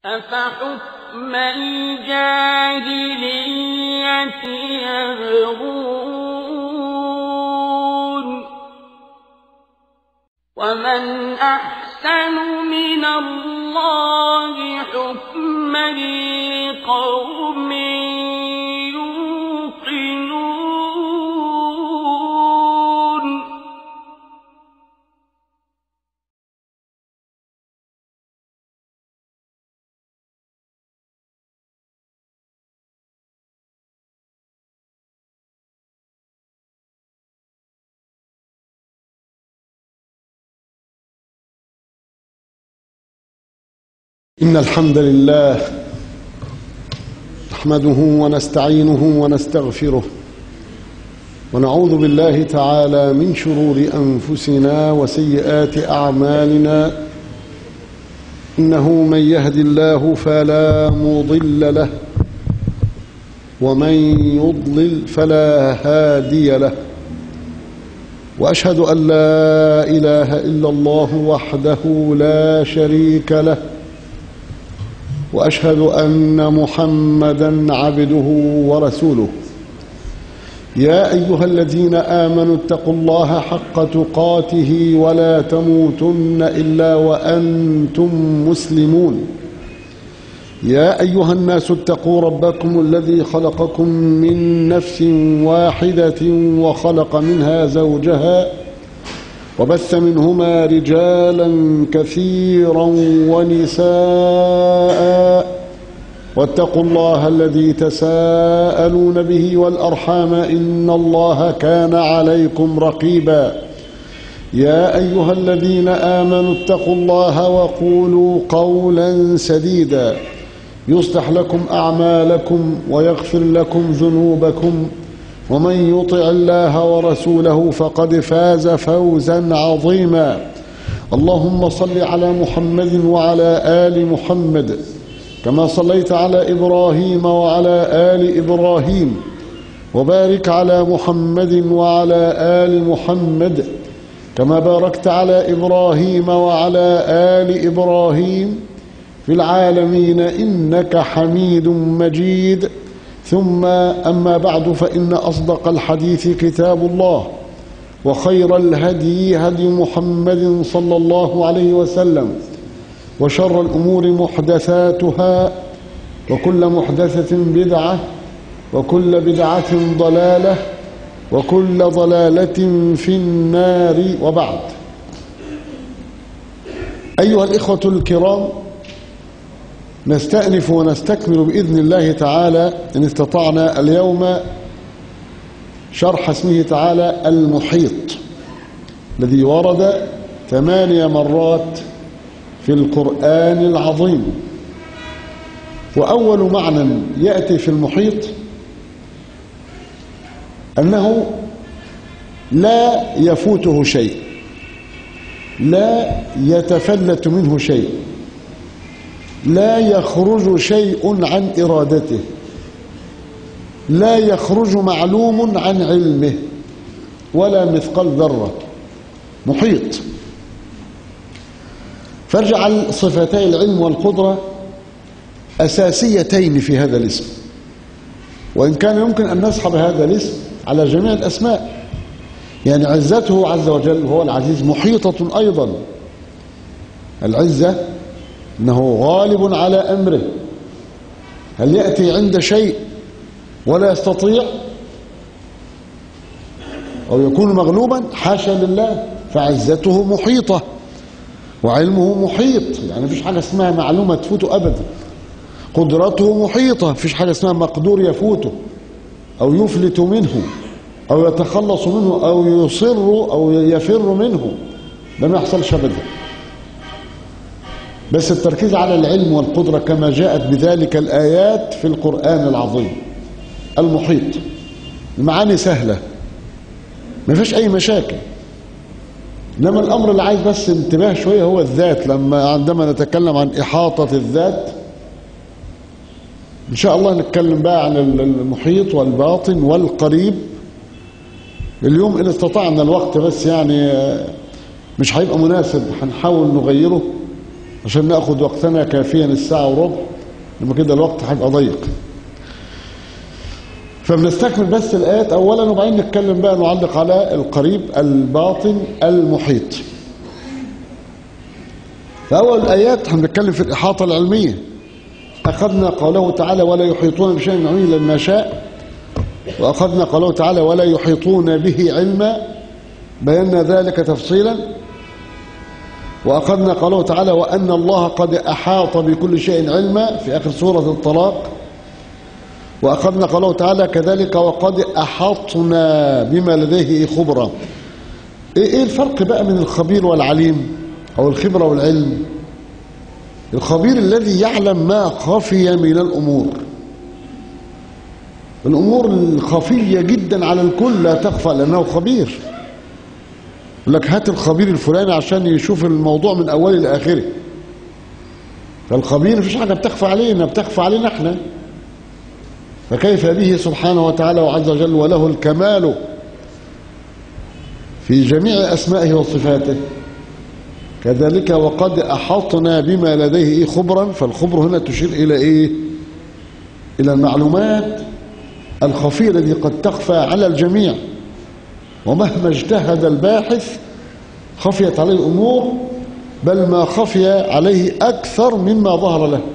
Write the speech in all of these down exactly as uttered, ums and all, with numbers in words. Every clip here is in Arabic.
أفحكم الجاهلية يبغون ومن أحسن من الله حكما لقوم يوقنون. إن الحمد لله نحمده ونستعينه ونستغفره ونعوذ بالله تعالى من شرور أنفسنا وسيئات أعمالنا. إنه من يهد الله فلا مضل له ومن يضلل فلا هادي له، وأشهد أن لا إله إلا الله وحده لا شريك له، وأشهد أن محمدًا عبده ورسوله. يا أيها الذين آمنوا اتقوا الله حق تقاته ولا تموتن إلا وأنتم مسلمون. يا أيها الناس اتقوا ربكم الذي خلقكم من نفس واحدة وخلق منها زوجها وبث منهما رجالا كثيرا ونساء، واتقوا الله الذي تساءلون به والأرحام إن الله كان عليكم رقيبا. يا أيها الذين آمنوا اتقوا الله وقولوا قولا سديدا يصلح لكم أعمالكم ويغفر لكم ذنوبكم، ومن يطع الله ورسوله فقد فاز فوزا عظيما. اللهم صل على محمد وعلى آل محمد كما صليت على إبراهيم وعلى آل إبراهيم، وبارك على محمد وعلى آل محمد كما باركت على إبراهيم وعلى آل إبراهيم في العالمين إنك حميد مجيد. ثم أما بعد، فإن أصدق الحديث كتاب الله، وخير الهدي هدي محمد صلى الله عليه وسلم، وشر الأمور محدثاتها، وكل محدثة بدعة، وكل بدعة ضلالة، وكل ضلالة في النار. وبعد، أيها الإخوة الكرام، نستأنف ونستكمل بإذن الله تعالى إن استطعنا اليوم شرح اسمه تعالى المحيط، الذي ورد ثمانية مرات في القرآن العظيم. وأول معنى يأتي في المحيط أنه لا يفوته شيء، لا يتفلت منه شيء، لا يخرج شيء عن إرادته، لا يخرج معلوم عن علمه ولا مثقال ذرة. محيط. فاجعل صفتي العلم والقدرة أساسيتين في هذا الاسم، وإن كان يمكن أن نسحب هذا الاسم على جميع الأسماء. يعني عزته عز وجل هو العزيز محيطة أيضا. العزة إنه غالب على أمره. هل يأتي عند شيء ولا يستطيع أو يكون مغلوبا؟ حاشا لله، فعزته محيطة وعلمه محيط، يعني مفيش حاجة اسمها معلومة تفوته أبدا. قدرته محيطة، مفيش حاجة اسمها مقدور يفوته أو يفلت منه أو يتخلص منه أو يصر أو يفر منه، ده ما يحصلش أبدا. بس التركيز على العلم والقدرة كما جاءت بذلك الآيات في القرآن العظيم. المحيط، المعاني سهلة ما فيش أي مشاكل، إنما الأمر اللي عايز بس انتباه شوية هو الذات. لما عندما نتكلم عن إحاطة الذات إن شاء الله نتكلم بقى عن المحيط والباطن والقريب اليوم إن استطعنا الوقت، بس يعني مش هيبقى مناسب، هنحاول نغيره عشان ناخد وقتنا كافيا الساعة وربع، لما كده الوقت هيبقى ضيق. فبنستكمل بس الآيات أولا وبعدين نتكلم بقى نعلق على القريب الباطن المحيط. فأول الآيات هنتكلم في الإحاطة العلمية. أخذنا قوله تعالى ولا يحيطون بشيء من علمه إلا ما شاء، وأخذنا قوله تعالى ولا يحيطون به علما، بينا ذلك تفصيلا. وأخذنا قوله تعالى وأن الله قد أحاط بكل شيء علما في آخر سورة الطلاق. وأخذنا قوله تعالى كذلك وقد أحاطنا بما لديه خبرا. إيه الفرق بقى من الخبير والعليم أو الخبرة والعلم؟ الخبير الذي يعلم ما خفي من الأمور، الأمور الخفية جدا على الكل لا تخفى لأنه خبير. يقول لك هات الخبير الفلاني عشان يشوف الموضوع من أوله لآخره. فالخبير مفيش حاجة بتخفى علينا، بتخفى علينا احنا. فكيف به سبحانه وتعالى وعز وجل وله الكمال في جميع أسمائه وصفاته. كذلك وقد أحاطنا بما لديه خبرا. فالخبر هنا تشير إلى إيه؟ إلى المعلومات الخفية التي قد تخفى على الجميع، ومهما اجتهد الباحث خفيت عليه الأمور، بل ما خفي عليه أكثر مما ظهر له.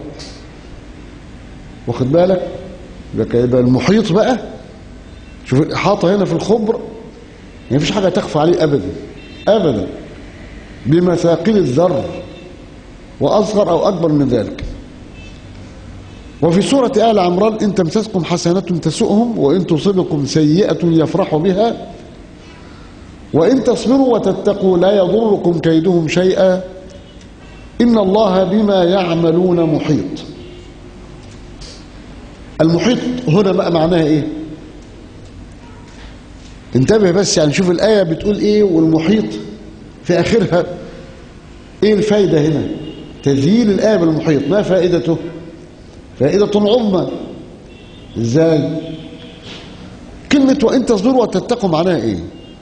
واخد بالك؟ يبقى المحيط بقى، شوف الإحاطة هنا في الخبر، يعني مفيش حاجة تخفى عليه أبدا أبدا، بمثاقيل الذر وأصغر أو أكبر من ذلك. وفي سورة آل عمران إن تمسسكم حسنة تسؤهم وإن تصبكم سيئة يفرحوا بها وإن تصبروا وتتقوا لا يضركم كيدهم شيئا إن الله بما يعملون محيط. المحيط هنا بقى معناها إيه؟ انتبه بس، يعني شوف الآية بتقول إيه والمحيط في آخرها إيه الفايدة هنا؟ تذييل الآية بالمحيط ما فائدته؟ فائدة عظمى. إزاي؟ كلمة وإن تصبروا وتتقوا معناها إيه؟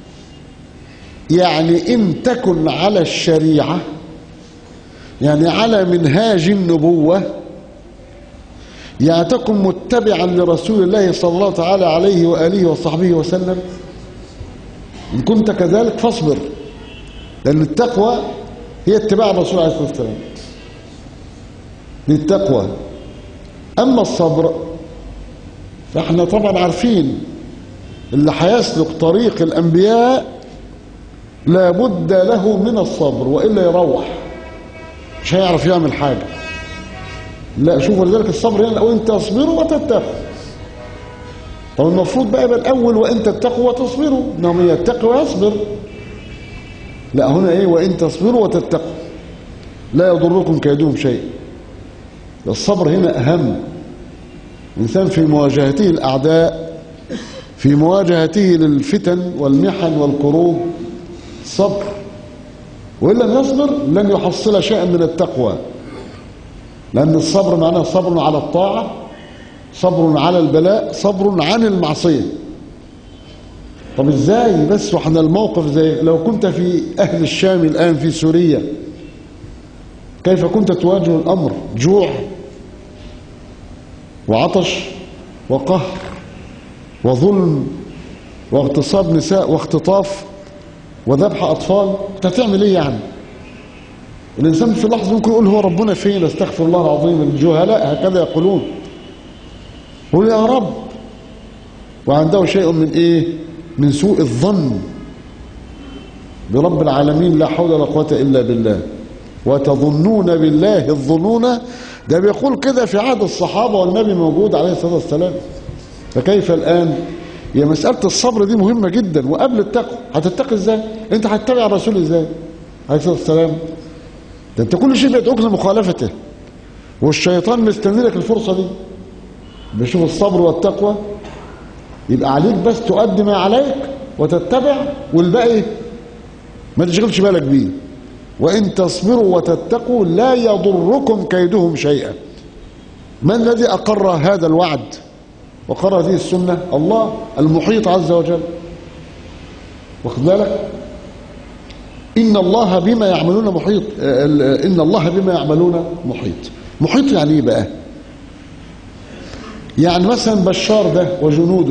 يعني إن تكن على الشريعة، يعني على منهاج النبوة، يعني تكن متبعا لرسول الله صلى الله تعالى عليه وآله وصحبه وسلم. إن كنت كذلك فاصبر، لأن التقوى هي اتباع الرسول عليه الصلاة والسلام، للتقوى. أما الصبر فإحنا طبعا عارفين اللي هيسلك طريق الأنبياء لابد له من الصبر، وإلا يروح مش هيعرف يعمل حاجة. لا شوفوا لذلك الصبر هنا وإن تصبروا وتتقوا. طب المفروض بقى يبقى الأول وإن تتقوا وتصبروا، إنهم يتقوا ويصبر. لا هنا إيه؟ وإن تصبروا وتتقوا لا يضركم كيدهم شيء. الصبر هنا أهم. الإنسان في مواجهته الأعداء، في مواجهته للفتن والمحن والكروب، صبر. وإن لم يصبر لن يحصل شيئا من التقوى، لأن الصبر معناه صبر على الطاعة، صبر على البلاء، صبر عن المعصية. طب إزاي بس وحنا الموقف زي لو كنت في أهل الشام الآن في سوريا، كيف كنت تواجه الأمر؟ جوع وعطش وقهر وظلم واغتصاب نساء واختطاف وذبح أطفال. أنت هتعمل إيه يعني؟ الإنسان في لحظة ممكن يقول هو ربنا فين؟ استغفر الله العظيم. الجهلاء هكذا يقولون، يقول يا رب، وعنده شيء من إيه؟ من سوء الظن برب العالمين، لا حول ولا قوة إلا بالله. وتظنون بالله الظنون، ده بيقول كده في عهد الصحابة والنبي موجود عليه الصلاة والسلام. فكيف الآن؟ هي مسألة الصبر دي مهمة جدا. وقبل التقوى هتتقي ازاي؟ انت هتتبع الرسول ازاي عليه الصلاة والسلام؟ ده انت كل شيء بيدعوك لمخالفته، والشيطان مستني لك الفرصة دي. بيشوف الصبر والتقوى، يبقى عليك بس تؤدي ما عليك وتتبع، والباقي ما تشغلش بالك بيه. وإن تصبروا وتتقوا لا يضركم كيدهم شيئا. من الذي أقر هذا الوعد وقرر هذه السنة؟ الله المحيط عز وجل. واخد بالك؟ إن الله بما يعملون محيط. إن الله بما يعملون محيط. محيط يعني إيه بقى؟ يعني مثلا بشار ده وجنوده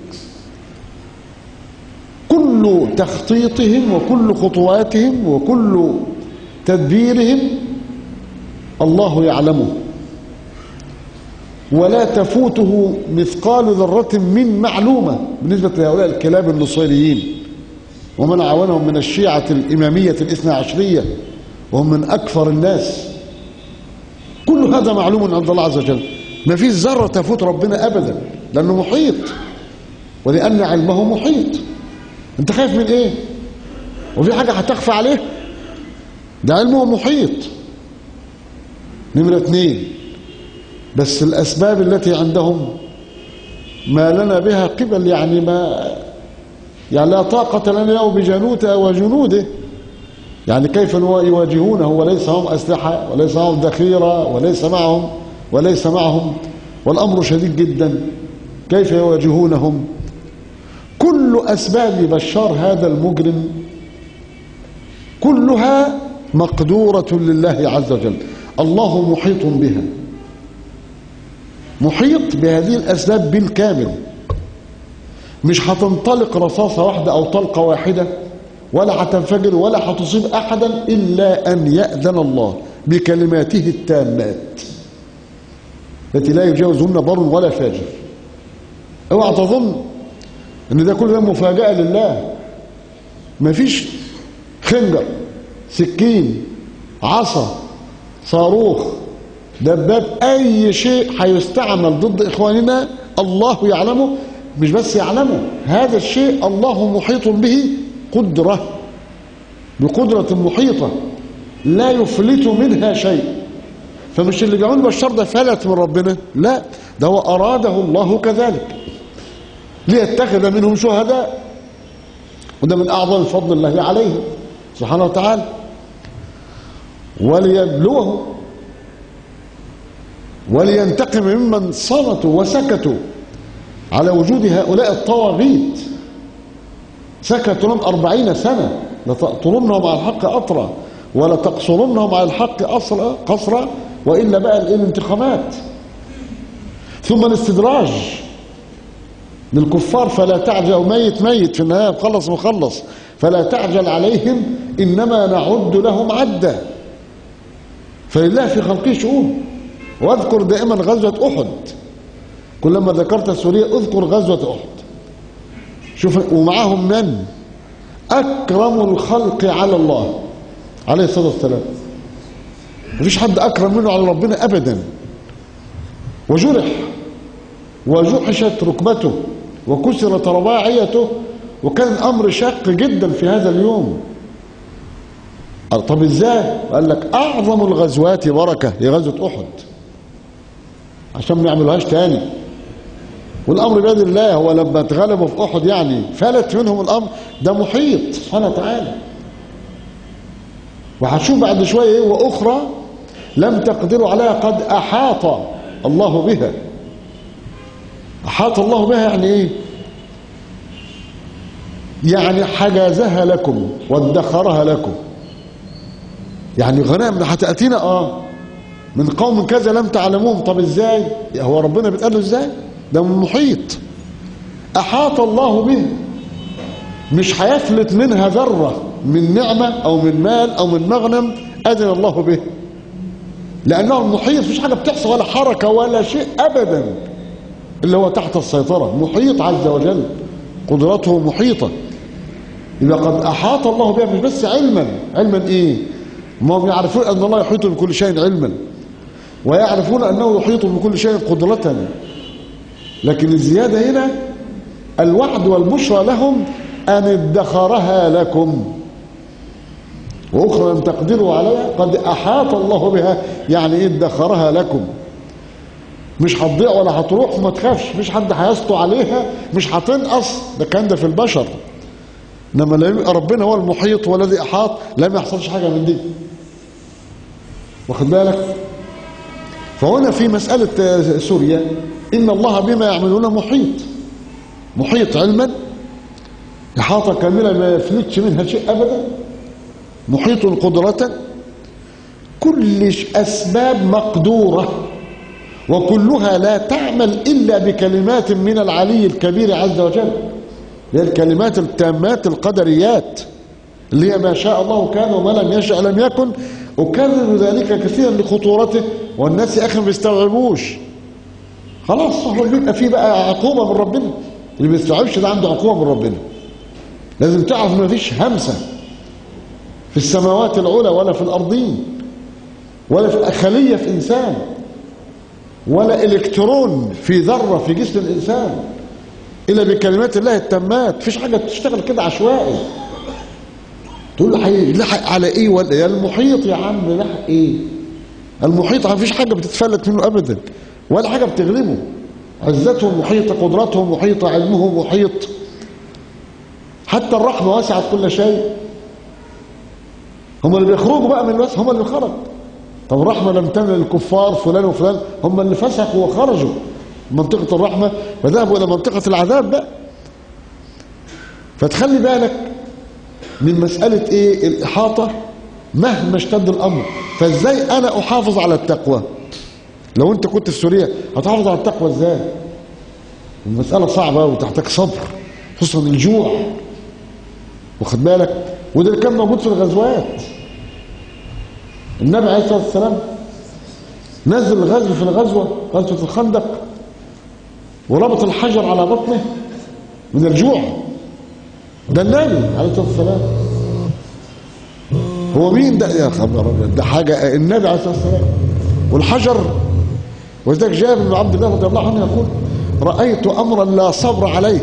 كل تخطيطهم وكل خطواتهم وكل تدبيرهم الله يعلمه، ولا تفوته مثقال ذرة من معلومة بالنسبة لهؤلاء الكلاب النصيريين ومن عاونهم من الشيعة الإمامية الاثنى عشرية وهم من أكثر الناس. كل هذا معلوم عند الله عز وجل، ما فيش ذرة تفوت ربنا أبدا لأنه محيط، ولأن علمه محيط. أنت خايف من إيه؟ وفي حاجة هتخفى عليه؟ ده علمه محيط. نمرة اثنين، بس الأسباب التي عندهم ما لنا بها قبل، يعني ما يعني لا طاقة لنا له بجنوده وجنوده. يعني كيف يواجهونه وليس معهم أسلحة وليس معهم ذخيرة وليس معهم وليس معهم والأمر شديد جدا، كيف يواجهونهم؟ كل أسباب بشار هذا المجرم كلها مقدورة لله عز وجل، الله محيط بها، محيط بهذه الأسباب بالكامل. مش هتنطلق رصاصة واحدة أو طلقة واحدة ولا هتنفجر ولا هتصيب أحدا إلا أن يأذن الله بكلماته التامات التي لا يجاوزهن بر ولا فاجر. اوعى تظن ان ده كل ده مفاجأة لله. مفيش خنجر، سكين، عصا، صاروخ، دباب، اي شيء هيستعمل ضد اخواننا الله يعلمه. مش بس يعلمه، هذا الشيء الله محيط به قدرة، بقدرة محيطة لا يفلت منها شيء. فمش اللي بيعمل بشار ده فلت من ربنا، لا، ده هو أراده الله كذلك ليتخذ منهم شهداء، وده من أعظم فضل الله عليه سبحانه وتعالى، وليبلوه ولينتقم ممن صمتوا وسكتوا على وجود هؤلاء الطواغيت. سكتوا لهم أربعين سنة، لتقتلنهم على الحق أطرا ولا تقصرنهم على الحق قصرا، وإلا بقى الانتقامات. ثم الاستدراج للكفار، فلا تعجل، ميت ميت في النهاية مخلص مخلص، فلا تعجل عليهم إنما نعد لهم عدا. فلله في خلقه شؤون. واذكر دائما غزوة أحد، كلما ذكرت سوريا اذكر غزوة أحد. شوف، ومعهم من؟ أكرم الخلق على الله عليه الصلاة والسلام، مفيش حد أكرم منه على ربنا أبدا. وجرح وجحشت ركبته وكسرت رباعيته، وكان الأمر شاق جدا في هذا اليوم. طب ازاي؟ قال لك أعظم الغزوات بركة هي غزوة أحد، عشان ما يعملوهاش تاني. والأمر بيد الله. هو لما اتغلبوا في أحد يعني فلت منهم الأمر، ده محيط سبحانه وتعالى. وهتشوف بعد شوية ايه، وأخرى لم تقدروا عليها قد أحاط الله بها. أحاط الله بها يعني ايه؟ يعني حجزها لكم وادخرها لكم. يعني غنائم هتأتينا اه من قوم كذا لم تعلموهم. طب ازاي؟ هو ربنا بيتقال له ازاي؟ ده من محيط، أحاط الله به، مش هيفلت منها ذرة من نعمة أو من مال أو من مغنم أذن الله به، لأنه المحيط مفيش حاجة بتحصل ولا حركة ولا شيء أبدا اللي هو تحت السيطرة. محيط عز وجل، قدرته محيطة. يبقى قد أحاط الله بها، مش بس علما. علما إيه؟ ما هم يعرفون أن الله يحيط بكل شيء علما، ويعرفون أنه يحيط بكل شيء قدرة. لكن الزيادة هنا الوعد والبشرى لهم أن ادخرها لكم، وأخرى لم تقدروا عليها قد أحاط الله بها. يعني إيه ادخرها لكم؟ مش هتضيع ولا هتروح، وما تخافش، مش حد هيسطو عليها، مش هتنقص. ده كان ده في البشر، انما لما ربنا هو المحيط والذي احاط لا ما يحصلش حاجه من دي. واخد بالك؟ فهنا في مساله سوريا ان الله بما يعملون محيط، محيط علما، احاطه كامله ما يفلتش منها شيء ابدا. محيط قدرة، كل أسباب مقدورة وكلها لا تعمل إلا بكلمات من العلي الكبير عز وجل، هي الكلمات التامات القدريات اللي هي ما شاء الله كان وما لم يشاء لم يكن. أكرر ذلك كثيرا لخطورته، والناس يا أخي ما بيستوعبوش. خلاص هو بيبقى فيه بقى عقوبة من ربنا، اللي ما بيستوعبش ده عنده عقوبة من ربنا. لازم تعرف ما فيش همسة في السماوات العلى ولا في الأرضين ولا في خلية في إنسان ولا إلكترون في ذرة في جسم الإنسان إلا بكلمات الله التامات. مفيش حاجة تشتغل كده عشوائي تقول له لحق على إيه ولا يا المحيط يا عم لحق إيه؟ المحيط مفيش حاجة بتتفلت منه أبدا ولا حاجة بتغلبه. عزته محيطة، قدرته محيطة، علمه محيط، حتى الرحمة وسعت كل شيء. هم اللي بيخرجوا بقى من الوسع، هم اللي بيخرج. طب الرحمة لم تمنع الكفار فلان وفلان، هم اللي فسقوا وخرجوا من منطقة الرحمة فذهبوا إلى منطقة العذاب بقى. فتخلي بالك من مسألة إيه الإحاطة مهما اشتد الأمر. فإزاي أنا أحافظ على التقوى؟ لو أنت كنت في سوريا هتحافظ على التقوى إزاي؟ المسألة صعبة وتحتاج صبر، خصوصا الجوع، واخد بالك؟ وده اللي كان موجود في الغزوات. النبي عليه الصلاة والسلام نزل الغزو في الغزوة، غزوة الخندق، وربط الحجر على بطنه من الجوع. ده النبي عليه الصلاة والسلام. هو مين ده يا خبر؟ ده حاجة النبي عليه الصلاة والسلام. والحجر، وذلك جابر بن عبد الله رضي الله عنه يقول: رأيت أمرا لا صبر عليه،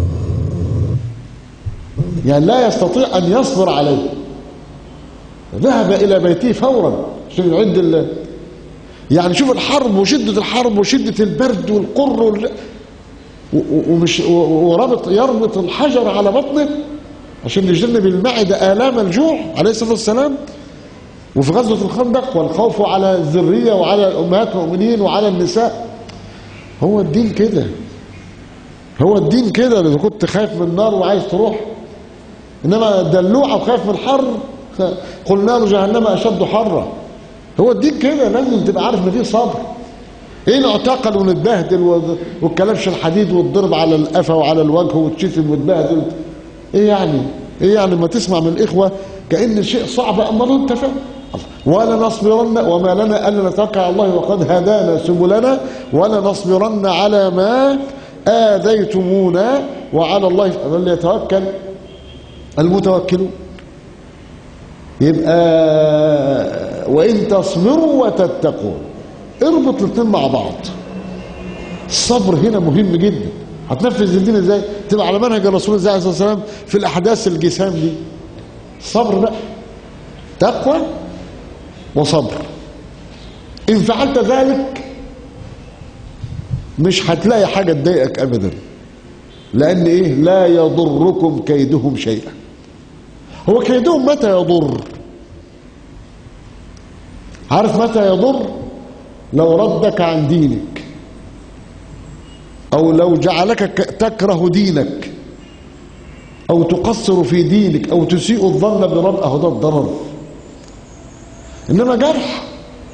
يعني لا يستطيع أن يصبر عليه. ذهب إلى بيته فورا عشان يعد ال... يعني شوف الحرب وشدة الحرب وشدة البرد والقر وال... ومش وربط يربط الحجر على بطنه عشان يجنب المعدة آلام الجوع عليه الصلاة والسلام. وفي غزوة الخندق والخوف على الذرية وعلى أمهات المؤمنين وعلى النساء. هو الدين كده، هو الدين كده. إذا كنت خايف من النار وعايز تروح، إنما دلوعة وخايف من الحر قلنا له جهنم أشد حرا. هو الدين كده، لازم تبقى عارف إن فيه صبر. إيه نعتقل ونتبهدل والكلبش الحديد والضرب على القفا وعلى الوجه وتشتم وتبهدل؟ إيه يعني؟ إيه يعني ما تسمع من الإخوة كأن شيء صعب أما أنت فاهم؟ ولا نصبرن وما لنا ألا نتوكل على الله وقد هدانا سبلنا ولا نصبرن على ما آذيتمونا وعلى الله فليتوكل المتوكلون. يبقى وإن تصبروا وتتقوا، اربط الاثنين مع بعض. الصبر هنا مهم جدا. هتنفذ الدين ازاي؟ تبقى على منهج الرسول صلى الله عليه وسلم في الأحداث الجسام دي. صبر بقى، تقوى وصبر. إن فعلت ذلك مش هتلاقي حاجة تضايقك أبدا، لأن إيه؟ لا يضركم كيدهم شيئا. هو كيدهم متى يضر؟ عارف متى يضر؟ لو ردك عن دينك، أو لو جعلك تكره دينك، أو تقصر في دينك، أو تسيء الظن برب، أهو ده الضرر. إنما جرح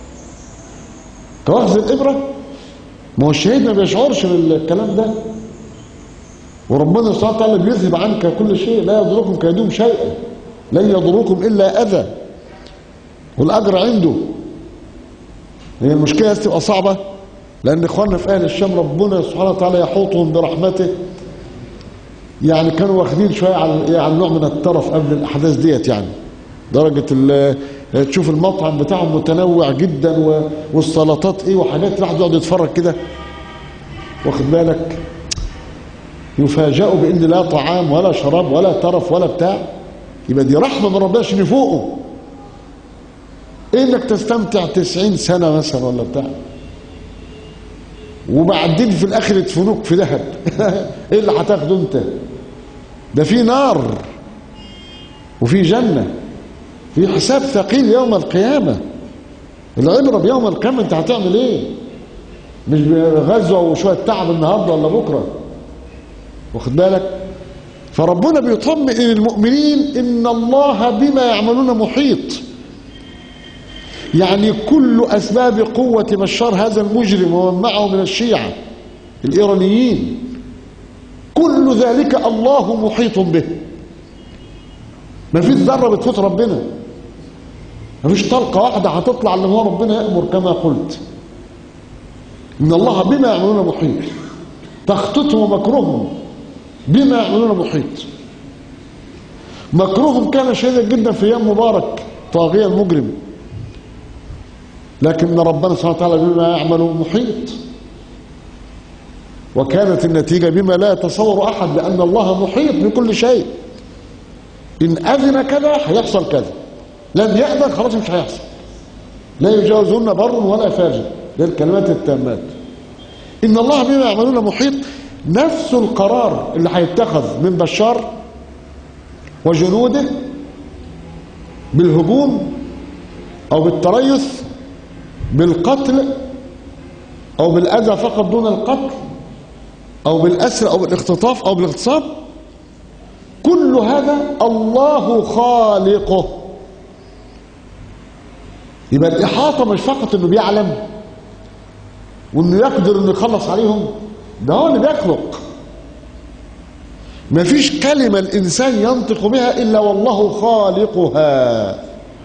كأخذ الإبرة، ما هو الشهيد ما بيشعرش بالكلام ده، وربنا سبحانه وتعالى بيذهب عنك كل شيء. لا يضركم كيدهم شيئا، لن يضركم إلا أذى، والأجر عنده. هي المشكلة تبقى صعبة لأن إخواننا في أهل الشام ربنا سبحانه وتعالى يحوطهم برحمته. يعني كانوا واخدين شوية على على نوع من الترف قبل الأحداث ديت، يعني درجة تشوف المطعم بتاعهم متنوع جدا والسلطات إيه وحاجات، الواحد يقعد يتفرج كده، واخد بالك، يفاجئوا بأن لا طعام ولا شراب ولا ترف ولا بتاع. يبقى دي رحمة من ربنا عشان يفوقوا. إيه إنك تستمتع تسعين سنة مثلا ولا بتاع، وبعدين في الآخر يدفنوك في ذهب. إيه اللي هتاخده أنت؟ ده في نار وفي جنة، في حساب ثقيل يوم القيامة. العبرة بيوم القيامة أنت هتعمل إيه؟ مش بغزوة وشوية تعب النهارده ولا بكرة، واخد بالك؟ فربنا بيطمئن المؤمنين إن الله بما يعملون محيط. يعني كل أسباب قوة بشار هذا المجرم ومن معه من الشيعة الإيرانيين، كل ذلك الله محيط به. ما فيش ذرة بتفوت ربنا، ما فيش طلقة واحدة هتطلع اللي هو ربنا يأمر كما قلت. إن الله بما يعملون محيط، تخطيطهم ومكرهم بما يعملون محيط. مكرهم كان شديدا جدا في أيام مبارك طاغية المجرم، لكن ربنا سبحانه وتعالى بما يعمل محيط، وكانت النتيجة بما لا يتصور أحد، لأن الله محيط بكل شيء. إن أذن كذا هيحصل كذا، لم يأذن خلاص مش هيحصل. لا يجاوزون بر ولا فاجر، دي الكلمات التامات. إن الله بما يعملون محيط. نفس القرار اللي هيتخذ من بشار وجنوده بالهجوم أو بالتريث، بالقتل أو بالأذى فقط دون القتل، أو بالأسر أو بالاختطاف أو بالاغتصاب، كل هذا الله خالقه. يبقى الإحاطة مش فقط إنه بيعلم وإنه يقدر إنه يخلص عليهم، ده هو اللي بيخلق. مفيش كلمة الإنسان ينطق بها إلا والله خالقها.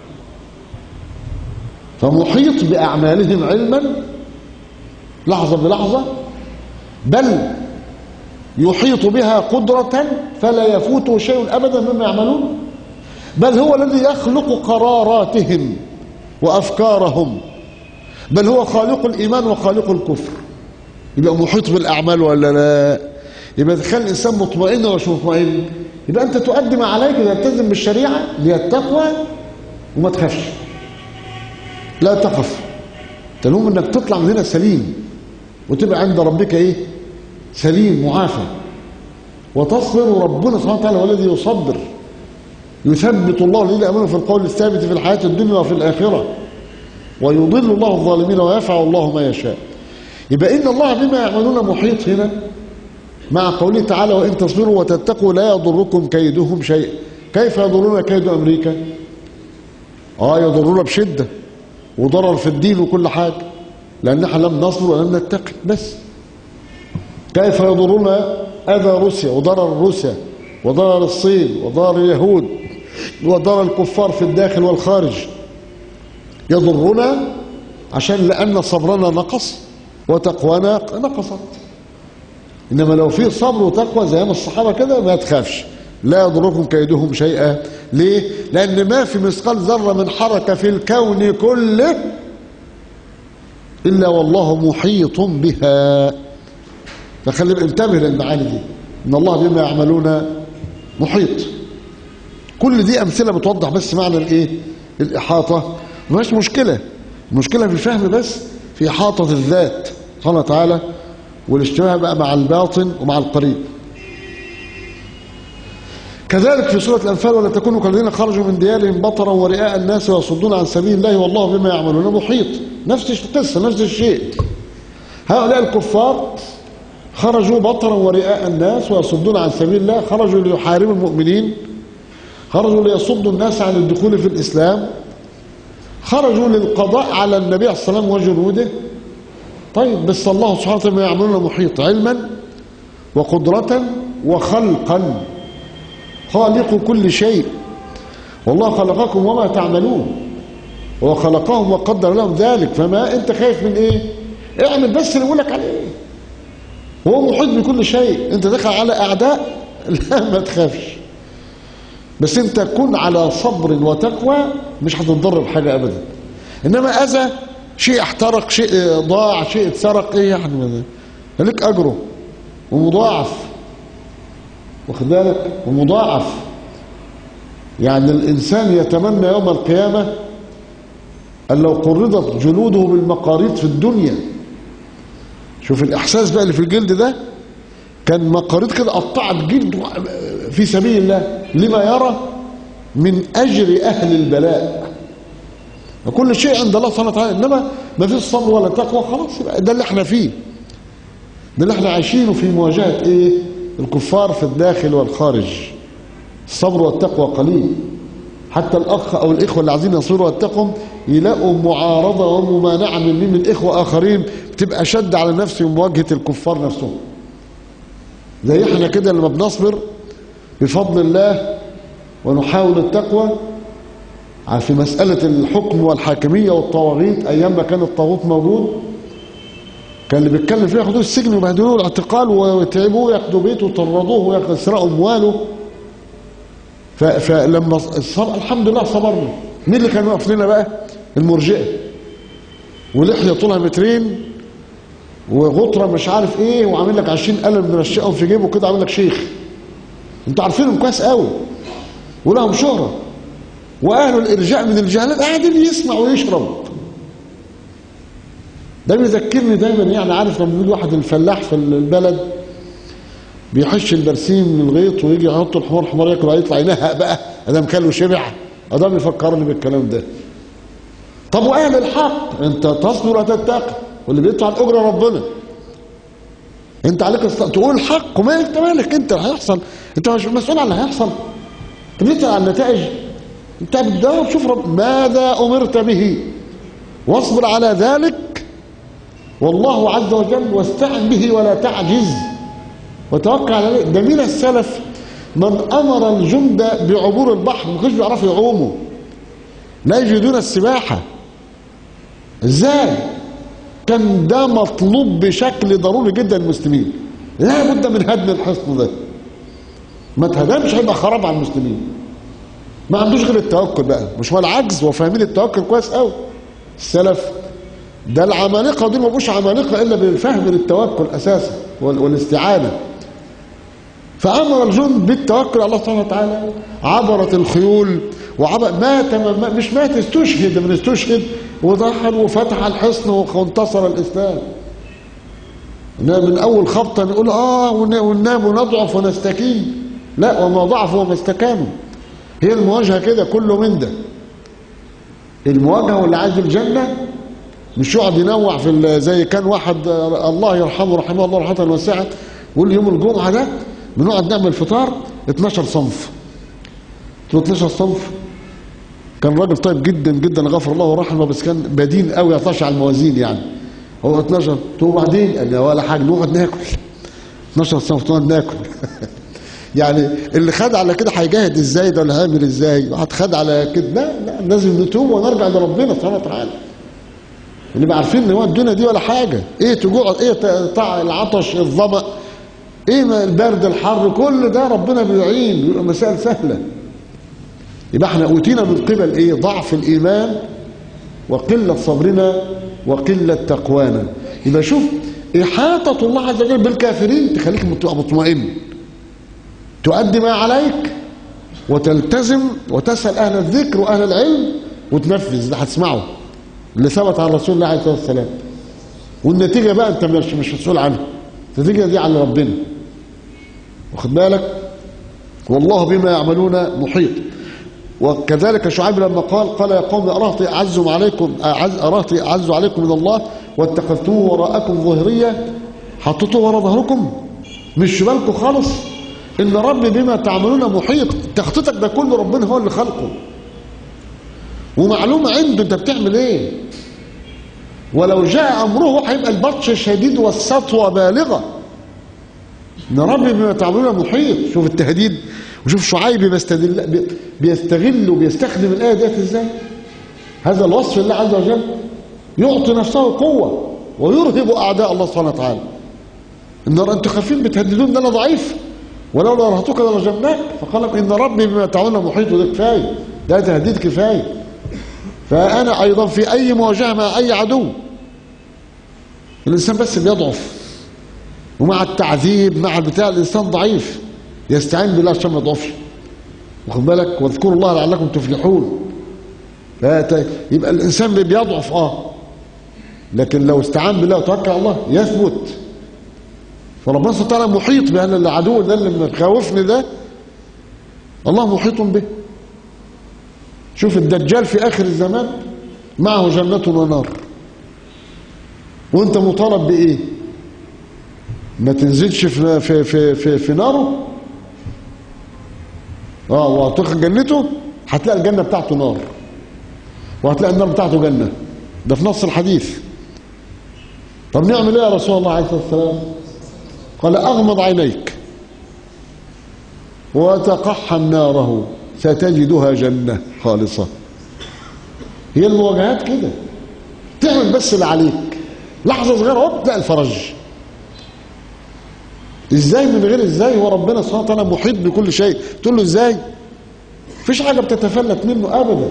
فمحيط بأعمالهم علما لحظة بلحظة، بل يحيط بها قدرة فلا يفوته شيء أبدا مما يعملون، بل هو الذي يخلق قراراتهم وأفكارهم، بل هو خالق الإيمان وخالق الكفر. يبقى محيط بالأعمال ولا لا؟ يبقى تخلي الإنسان مطمئن ولا مش مطمئن؟ يبقى أنت تؤدي ما عليك، تلتزم بالشريعة اللي هي التقوى وما تخافش، لا تخف، تلوم انك تطلع من هنا سليم وتبقى عند ربك ايه؟ سليم معافى، وتصبر. وربنا سبحانه وتعالى هو الذي يصبر، يثبت الله الذين امنوا في القول الثابت في الحياة الدنيا وفي الآخرة، ويضل الله الظالمين ويفعل الله ما يشاء. يبقى إن الله بما يعملون محيط هنا مع قوله تعالى وإن تصبروا وتتقوا لا يضركم كيدهم شيء. كيف يضرون كيد أمريكا؟ آه يضرون بشدة وضرر في الدين وكل حاجة، لأن احنا لم نصبر ولم نتقي بس. كيف يضرون أذى روسيا وضرر روسيا وضرر الصين وضرر اليهود وضرر الكفار في الداخل والخارج؟ يضرنا عشان لأن صبرنا نقص وتقوانا نقصت. إنما لو في صبر وتقوى زي ما الصحابة كده ما تخافش، لا يضركم كيدهم شيئا. ليه؟ لأن ما في مثقال ذرة من حركة في الكون كله إلا والله محيط بها. فخلي انتبه للمعاني دي، إن الله بما يعملون محيط. كل دي أمثلة بتوضح بس معنى الإيه؟ الإحاطة. مش مشكلة، المشكلة في الفهم بس في إحاطة الذات سبحانه وتعالى، والاشتباه بقى مع الباطن ومع القريب. كذلك في سورة الأنفال ولا تكونوا كالذين خرجوا من ديارهم بطرا ورئاء الناس ويصدون عن سبيل الله والله بما يعملون محيط. نفس القصة نفس الشيء. هؤلاء الكفار خرجوا بطرا ورئاء الناس ويصدون عن سبيل الله، خرجوا ليحاربوا المؤمنين، خرجوا ليصدوا الناس عن الدخول في الإسلام، خرجوا للقضاء على النبي عليه الصلاة والسلام وجنوده. طيب بس الله سبحانه وتعالى يعملون محيط علما وقدرة وخلقا، خالق كل شيء. والله خلقكم وما تعملون، هو خلقهم وقدر لهم ذلك، فما انت خايف من ايه؟ اعمل بس اللي يقولك عليه. هو محيط بكل شيء. انت داخل على اعداء لا ما تخافش، بس انت كن على صبر وتقوى، مش هتتضرر بحاجه ابدا. انما اذى شيء احترق، شيء ضاع، شيء اتسرق، ايه يعني؟ لك اجره ومضاعف، واخد بالك؟ ومضاعف. يعني الانسان يتمنى يوم القيامه ان لو قرضت جلوده بالمقاريض في الدنيا. شوف الاحساس بقى اللي في الجلد ده، كان مقاريض كده قطعت جلده في سبيل الله لما يرى من اجر اهل البلاء. وكل شيء عند الله سبحانه وتعالى، انما ما فيش صبر ولا تقوى، خلاص يبقى ده اللي احنا فيه، ده اللي احنا عايشينه في مواجهه ايه؟ الكفار في الداخل والخارج. الصبر والتقوى قليل، حتى الأخ أو الإخوة اللي عايزين يصبروا ويتقوا يلاقوا معارضة وممانعة من من الإخوة آخرين بتبقى شد على نفسه مواجهة الكفار نفسهم. زي احنا كده لما بنصبر بفضل الله ونحاول التقوى في مسألة الحكم والحاكمية والطواغيت. أيام ما كان الطاغوت موجود كان اللي بيتكلم فيه ياخدوه السجن ويبهدلوه الاعتقال ويتعبوه ياخدوا بيته ويطردوه ويسرقوا أمواله. فلما صبر الحمد لله صبرنا. مين اللي كان واقف لنا بقى؟ المرجئة، ولحية طولها مترين وغطرة مش عارف ايه وعامل لك عشرين قلم مرشقهم في جيبه كده عامل لك شيخ. انتوا عارفينهم كويس قوي ولهم شهرة، واهل الارجاء من الجهالات قاعدين يسمع ويشرب. ده بيذكرني دايما، يعني عارف لما يجي واحد الفلاح في البلد بيحش البرسيم من الغيط ويجي يحط الحمار الحمار ياكل ويطلع ينهق بقى ادام كان له شبع. ادام يفكرني بالكلام ده. طب واهل الحق انت تصبر وتتقي، واللي بيدفع الاجره ربنا. انت عليك تقول الحق وما انت مالك انت اللي هيحصل، انت مش مسؤول عن اللي هيحصل. انت بتسال عن النتائج، انت بتدور شوف رب ماذا امرت به واصبر على ذلك والله عز وجل واستعن به ولا تعجز وتوكل عليه. ده من السلف من امر الجند بعبور البحر ما كانوش بيعرفوا يعوموا، لا يجدون السباحه. ازاي؟ كان ده مطلوب بشكل ضروري جدا المسلمين. لا بد من هدم الحصن ده. ما اتهدمش هيبقى خراب على المسلمين. ما عندوش غير التوكل بقى، مش هو العجز، وفاهمين التوكل كويس قوي السلف. ده العمالقه دول ما بقوش عمالقه الا بالفهم للتوكل اساسا والاستعانه. فامر الجند بالتوكل على الله سبحانه وتعالى. عبرت الخيول وعبر مات مش مات استشهد من استشهد وضحل وفتح الحصن وانتصر الاسلام. من اول خبطه نقول اه وننام ونضعف ونستكين، لا وما ضعفوا وما استكانوا. هي المواجهه كده كله من ده. المواجهه واللي عايز الجنه مش يقعد ينوع في زي كان واحد الله يرحمه رحمه الله رحمه واسعه يقول يوم الجمعه ده بنقعد نعمل فطار اتناشر صنف. اتناشر صنف. كان راجل طيب جدا جدا غفر الله ورحمه، بس كان بدين قوي يعطش على الموازين يعني. هو اتناشر وبعدين قال ولا حاجه نقعد ناكل. اتناشر صنف نقعد ناكل. يعني اللي خد على كده هيجاهد ازاي ده ولا هيعمل ازاي؟ واحد خد على كده لا لا لازم نتوب ونرجع لربنا سبحانه وتعالى. نبقى عارفين ان هو الدنيا دي ولا حاجه. ايه تجوع، ايه العطش، الظمأ، ايه البرد، الحر، كل ده ربنا بيعين، بيبقى مسائل سهله. يبقى احنا اوتينا من قبل ايه؟ ضعف الايمان وقله صبرنا وقله تقوانا. يبقى شوف احاطه الله عز وجل بالكافرين تخليك مطمئن، تؤدي ما عليك وتلتزم وتسال اهل الذكر واهل العلم وتنفذ. ده هتسمعه اللي ثبت عن رسول الله عليه الصلاه والسلام. والنتيجه بقى انت مش مش مسؤول عنها، النتيجه دي على ربنا. واخد بالك؟ والله بما يعملون محيط. وكذلك شعيب لما قال قال يا قوم أرهطي أعز عليكم أعز أرهطي أعز عليكم من الله واتخذتوه وراءكم ظهرية. حطيتوه وراء ظهركم مش بالكم خالص. إن ربي بما تعملون محيط. تخطيطك ده كله ربنا هو اللي خلقه ومعلومة عنده أنت بتعمل إيه. ولو جاء أمره هيبقى البطش شديد والسطوة بالغة. إن ربي بما تعملون محيط. شوف التهديد وشوف شعيب بيستدل بيستغل وبيستخدم الآية ديت ازاي. هذا الوصف الله عز وجل يعطي نفسه قوة ويرهب أعداء الله سبحانه وتعالى. إن أنتم خايفين بتهددون إن أنا ضعيف ولولا رهطوك لرجمناك. فقال إن ربي بما تعملون محيط. وده كفاية، ده تهديد كفاية. فأنا أيضا في أي مواجهة مع أي عدو الإنسان بس بيضعف، ومع التعذيب مع البتاع الإنسان ضعيف يستعين بالله عشان ما يضعفش. واخد بالك؟ واذكروا الله لعلكم تفلحون. يبقى الانسان بيضعف اه لكن لو استعان بالله وتوكل على الله يثبت. فربنا سبحانه وتعالى محيط بان العدو ده اللي مخاوفني ده الله محيط به. شوف الدجال في اخر الزمان معه جنة ونار، وانت مطالب بايه؟ ما تنزلش في في في في, في ناره. اه وهتدخل جنته هتلاقي الجنه بتاعته نار وهتلاقي النار بتاعته جنه. ده في نص الحديث. طب نعمل ايه يا رسول الله عليه الصلاه والسلام؟ قال اغمض عينيك وتقحم ناره ستجدها جنه خالصه. هي المواجهات كده، تعمل بس اللي عليك، لحظه صغيره هوب تلاقي الفرج. ازاي من غير ازاي؟ هو ربنا سبحانه وتعالى محيط بكل شيء. تقول له ازاي؟ مفيش حاجه بتتفلت منه ابدا.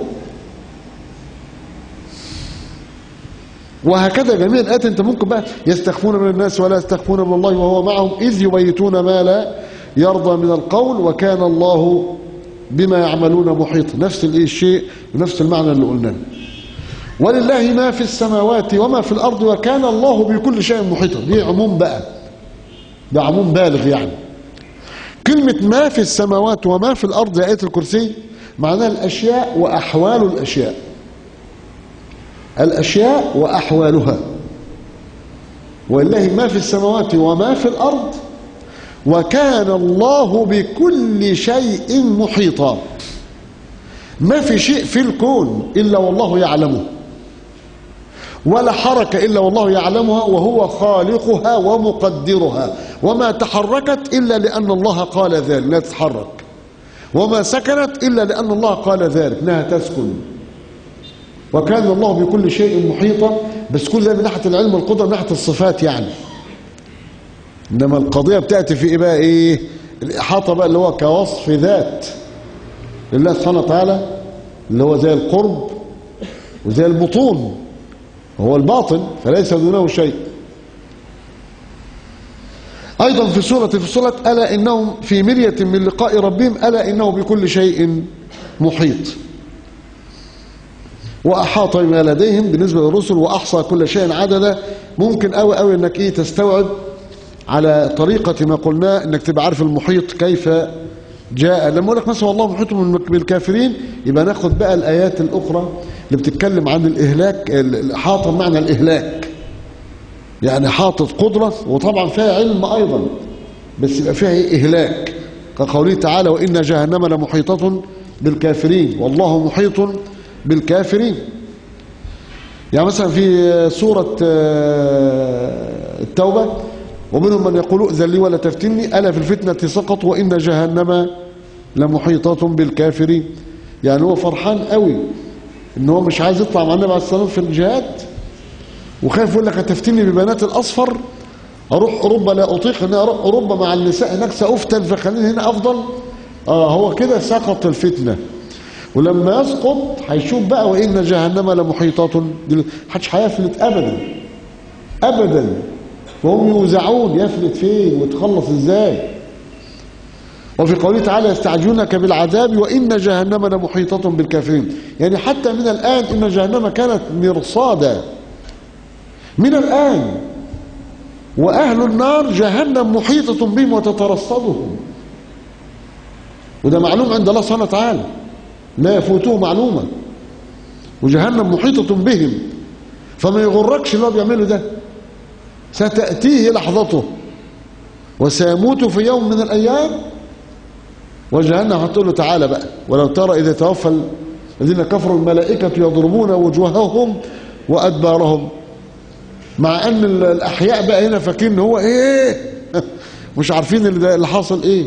وهكذا جميع الآيات. انت ممكن بقى يستخفون من الناس ولا يستخفون من الله وهو معهم اذ يبيتون ما لا يرضى من القول وكان الله بما يعملون محيطا. نفس الايه الشيء ونفس المعنى اللي قلناه. ولله ما في السماوات وما في الارض وكان الله بكل شيء محيطا. دي عموم بقى، ده عموم بالغ يعني. كلمة ما في السماوات وما في الارض يا آية الكرسي معناها الاشياء واحوال الاشياء. الاشياء واحوالها. ولله ما في السماوات وما في الارض وكان الله بكل شيء محيطا. ما في شيء في الكون الا والله يعلمه، ولا حركه الا والله يعلمها وهو خالقها ومقدرها. وما تحركت الا لان الله قال ذلك لا تتحرك، وما سكنت الا لان الله قال ذلك انها تسكن. وكان الله بكل شيء محيطا. بس كل ده من ناحيه العلم والقدره، من ناحيه الصفات يعني. انما القضيه بتاتي في ايه بقى؟ ايه الاحاطه بقى اللي هو كوصف ذات لله سبحانه وتعالى، اللي هو زي القرب وزي البطون وهو الباطن فليس دونه شيء. ايضا في سوره في سوره الا انهم في مريه من لقاء ربهم الا انه بكل شيء محيط. واحاط بما لديهم بالنسبه للرسل واحصى كل شيء عددا. ممكن قوي قوي انك ايه تستوعب على طريقه ما قلناه، انك تبقى عارف المحيط كيف جاء. لما اقول لك مثلا والله محيط بالكافرين، يبقى ناخد بقى الايات الاخرى اللي بتتكلم عن الاهلاك. الاحاطه بمعنى الاهلاك يعني حاطط قدره وطبعا فيها علم ايضا، بس يبقى فيها ايه؟ اهلاك. كقوله تعالى وان جهنم لمحيطه بالكافرين والله محيط بالكافرين. يعني مثلا في سورة التوبة ومنهم من يقول ائذن لي ولا تفتني ألا في الفتنة سقط وإن جهنم لمحيطة بالكافرين. يعني هو فرحان قوي إن هو مش عايز يطلع مع النبي عليه الصلاة والسلام في الجهاد، وخايف يقول لك هتفتني ببنات الأصفر، أروح أوروبا لا أطيق إن أروح أوروبا مع النساء هناك سأفتن فخليني هنا أفضل. آه هو كده سقط الفتنة. ولما يسقط هيشوف بقى وإن جهنم لمحيطة، محدش هيفلت أبدا أبدا. وهم يوزعون، يفلت فين وتخلص إزاي؟ وفي قوله تعالى يستعجلونك بالعذاب وإن جهنم لمحيطة بالكافرين. يعني حتى من الآن إن جهنم كانت مرصادا من الآن، وأهل النار جهنم محيطة بهم وتترصدهم. وده معلوم عند الله سبحانه وتعالى لا يفوته معلومة. وجهنم محيطة بهم، فما يغركش اللي هو بيعمله ده. ستأتيه لحظته وسيموت في يوم من الأيام، وجهنم هتقول له تعالى بقى. ولو ترى إذا توفى الذين كفروا الملائكة يضربون وجوههم وأدبارهم. مع أن الأحياء بقى هنا فاكرين هو إيه مش عارفين اللي حاصل إيه.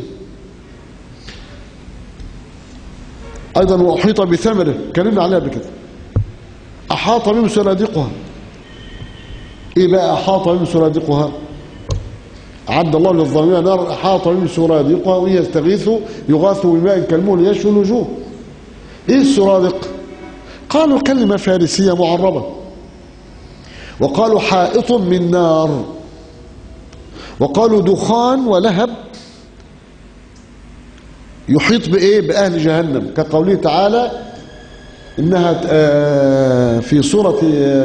أيضا وأحيط بثمره، كلمنا عليها بكده. أحاط بهم سرادقها. إيه بقى أحاط بهم سرادقها؟ أعد الله للظالمين نار أحاط بهم سرادقها وإن يستغيثوا يغاثوا بماء كالمهل يشوي الوجوه. إيه السرادق؟ قالوا كلمة فارسية معربة، وقالوا حائط من نار، وقالوا دخان ولهب يحيط بإيه؟ بأهل جهنم. كقوله تعالى إنها في سورة